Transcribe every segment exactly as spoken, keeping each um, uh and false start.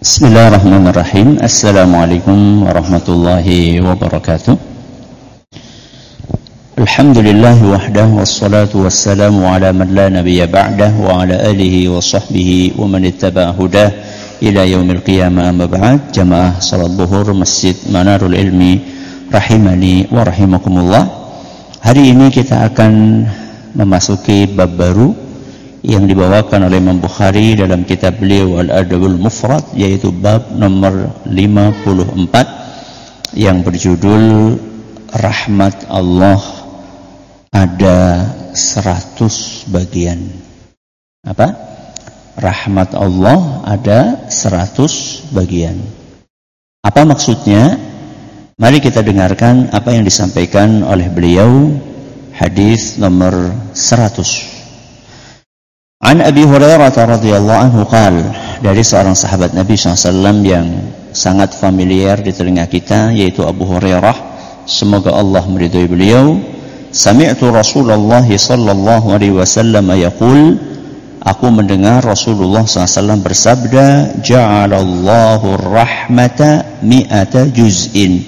Bismillahirrahmanirrahim. Assalamualaikum warahmatullahi wabarakatuh. Alhamdulillah wahdah wassalatu wassalamu ala man la nabiyya ba'dah wa ala alihi wa sahbihi wa man ittaba'a hudah ila yaumil qiyamah amma ba'd. Jamaah salat zuhur Masjid Manarul Ilmi rahimani wa rahimakumullah. Hari ini kita akan memasuki bab baru yang dibawakan oleh Imam Bukhari dalam kitab beliau Al-Adabul Mufrad, yaitu bab nomor lima puluh empat yang berjudul Rahmat Allah ada seratus bagian. Apa? Rahmat Allah ada seratus bagian. Apa maksudnya? Mari kita dengarkan apa yang disampaikan oleh beliau. Hadis nomor seratus. An Abi Hurairah radhiyallahu anhu qala, dari seorang sahabat Nabi shallallahu alaihi wasallam yang sangat familiar di telinga kita, yaitu Abu Hurairah, semoga Allah meridhai beliau. Sami'tu Rasulullah sallallahu alaihi wasallam yaqul, aku mendengar Rasulullah shallallahu alaihi wasallam bersabda, ja'alallahu rahmata mi'ata juz'in.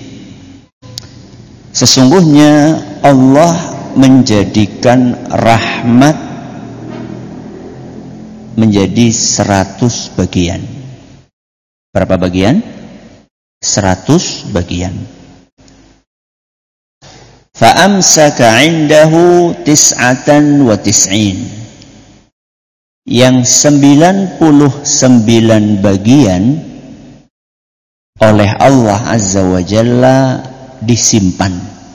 Sesungguhnya Allah menjadikan rahmat menjadi seratus bagian. Berapa bagian? Seratus bagian. Fa'amsaka indahu tis'atan wa tis'in. Yang sembilan puluh sembilan bagian oleh Allah Azza wa Jalla disimpan.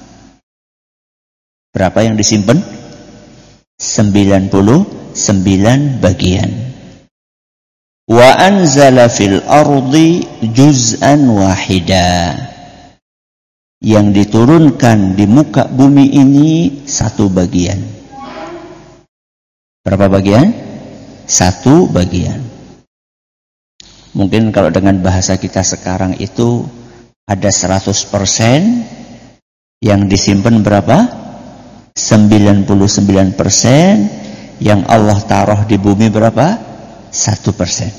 Berapa yang disimpan? sembilan puluh sembilan bagian. Wa anzala fil ardi juz'an wahida. Yang diturunkan di muka bumi ini satu bagian. Berapa bagian? Satu bagian. Mungkin kalau dengan bahasa kita sekarang itu ada seratus persen, yang disimpan berapa? sembilan puluh sembilan persen. Yang Allah taruh di bumi berapa? Satu persen.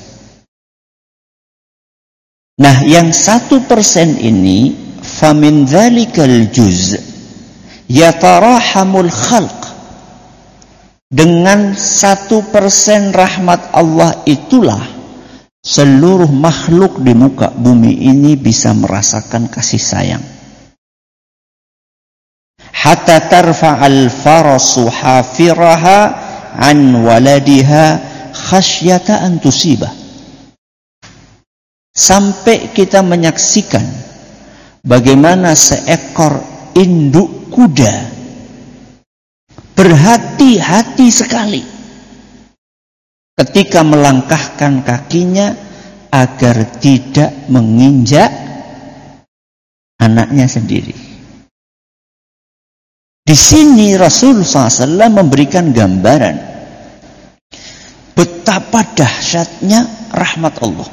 Nah, yang satu persen ini, famin dzalikal juz yatarahamul khalq. Dengan satu persen rahmat Allah itulah seluruh makhluk di muka bumi ini bisa merasakan kasih sayang. Hatta tarfa'al farasu hafiraha an waladiha khasyata an tusibah. Sampai kita menyaksikan bagaimana seekor induk kuda berhati-hati sekali ketika melangkahkan kakinya agar tidak menginjak anaknya sendiri. Di sini Rasulullah shallallahu alaihi wasallam memberikan gambaran betapa dahsyatnya rahmat Allah.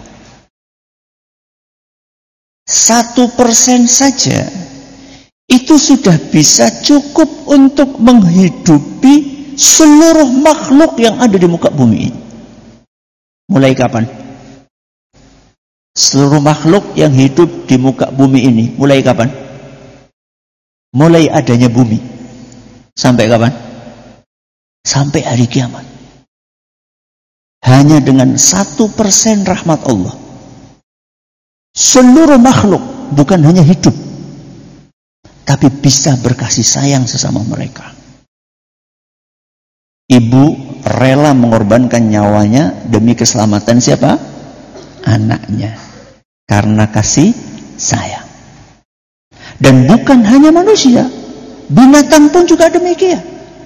Satu persen saja itu sudah bisa cukup untuk menghidupi seluruh makhluk yang ada di muka bumi ini. Mulai kapan? Seluruh makhluk yang hidup di muka bumi ini mulai kapan? Mulai adanya bumi. Sampai kapan? Sampai hari kiamat. Hanya dengan satu persen rahmat Allah, seluruh makhluk bukan hanya hidup, tapi bisa berkasih sayang sesama mereka. Ibu rela mengorbankan nyawanya demi keselamatan siapa? Anaknya. Karena kasih sayang. Dan bukan hanya manusia, binatang pun juga demikian.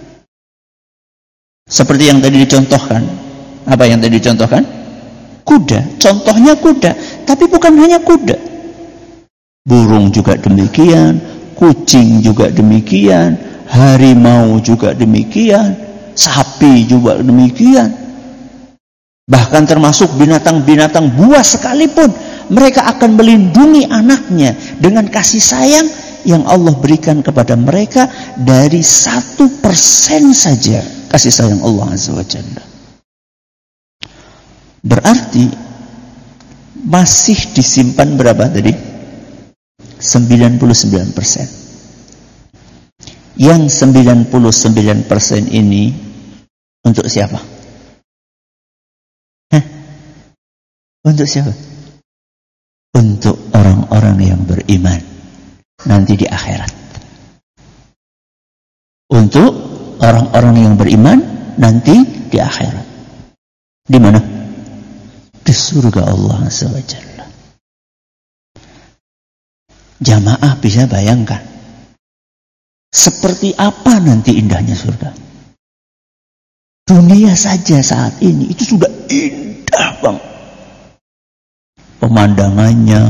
Seperti yang tadi dicontohkan. Apa yang tadi dicontohkan? Kuda. Contohnya kuda. Tapi bukan hanya kuda. Burung juga demikian. Kucing juga demikian. Harimau juga demikian. Sapi juga demikian. Bahkan termasuk binatang-binatang buas sekalipun, mereka akan melindungi anaknya dengan kasih sayang yang Allah berikan kepada mereka dari satu persen saja kasih sayang Allah Azza wa Jalla. Berarti masih disimpan berapa tadi? sembilan puluh sembilan persen. Yang sembilan puluh sembilan persen ini untuk siapa? Hah? Untuk siapa? Untuk orang-orang yang beriman nanti di akhirat. Untuk orang-orang yang beriman nanti di akhirat. Di mana? Di surga Allah Subhanahu wa taala. Jamaah bisa bayangkan seperti apa nanti indahnya surga. Dunia saja saat ini itu sudah indah banget. Pemandangannya,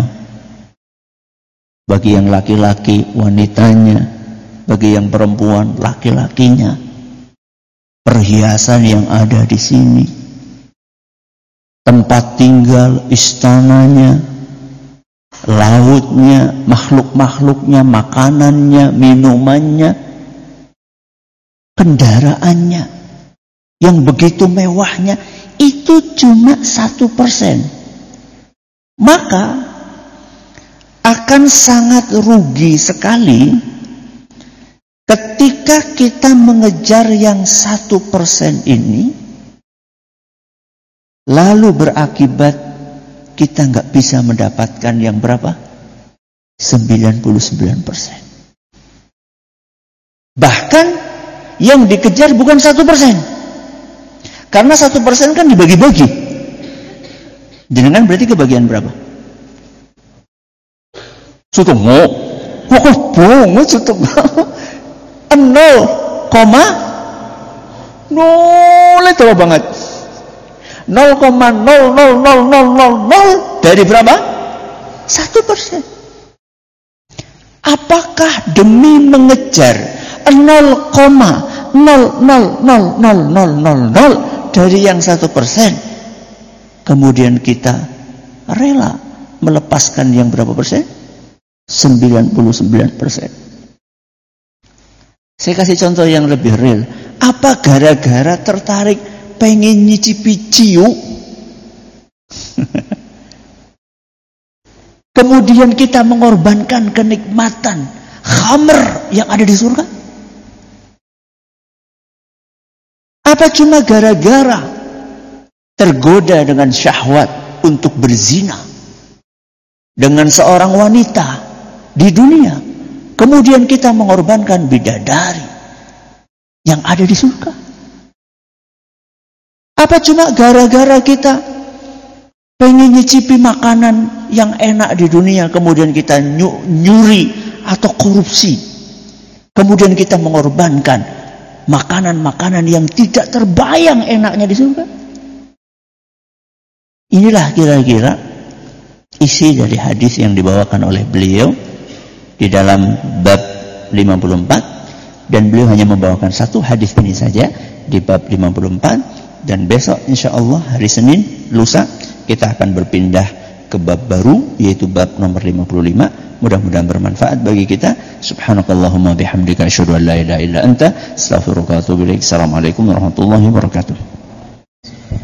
bagi yang laki-laki wanitanya, bagi yang perempuan laki-lakinya, perhiasan yang ada di sini, tempat tinggal, istananya, lautnya, makhluk-makhluknya, makanannya, minumannya, kendaraannya yang begitu mewahnya, itu cuma satu persen. Maka akan sangat rugi sekali ketika kita mengejar yang satu persen ini, lalu berakibat kita nggak bisa mendapatkan yang berapa? sembilan puluh sembilan persen. Bahkan yang dikejar bukan satu persen. Karena satu persen kan dibagi-bagi. Jenengan berarti kebagian berapa? Setengah. Kok banget setengah? Nol koma nol itu banget. Nol koma nol nol nol nol nol nol dari berapa? Satu persen. Apakah demi mengejar nol koma nol nol nol nol nol nol nol dari yang satu persen, kemudian kita rela melepaskan yang berapa persen? sembilan puluh sembilan persen. Saya kasih contoh yang lebih real. Apa gara-gara tertarik pengen nyicipi ciu, kemudian kita mengorbankan kenikmatan khamr yang ada di surga? Apa cuma gara-gara tergoda dengan syahwat untuk berzina dengan seorang wanita di dunia, kemudian kita mengorbankan bidadari yang ada di surga? Apa cuma gara-gara kita pengen nyicipi makanan yang enak di dunia, kemudian kita nyuri atau korupsi, kemudian kita mengorbankan makanan-makanan yang tidak terbayang enaknya di surga? Inilah kira-kira isi dari hadis yang dibawakan oleh beliau di dalam bab lima puluh empat, dan beliau hanya membawakan satu hadis ini saja di bab lima puluh empat, dan besok insya Allah hari Senin lusa kita akan berpindah ke bab baru, yaitu bab nomor lima puluh lima. Mudah-mudahan bermanfaat bagi kita. Subhanakallahumma bihamdika asyhadu an la ilaha illa anta astaghfiruka wa atubu ilaik. Assalamualaikum warahmatullahi wabarakatuh.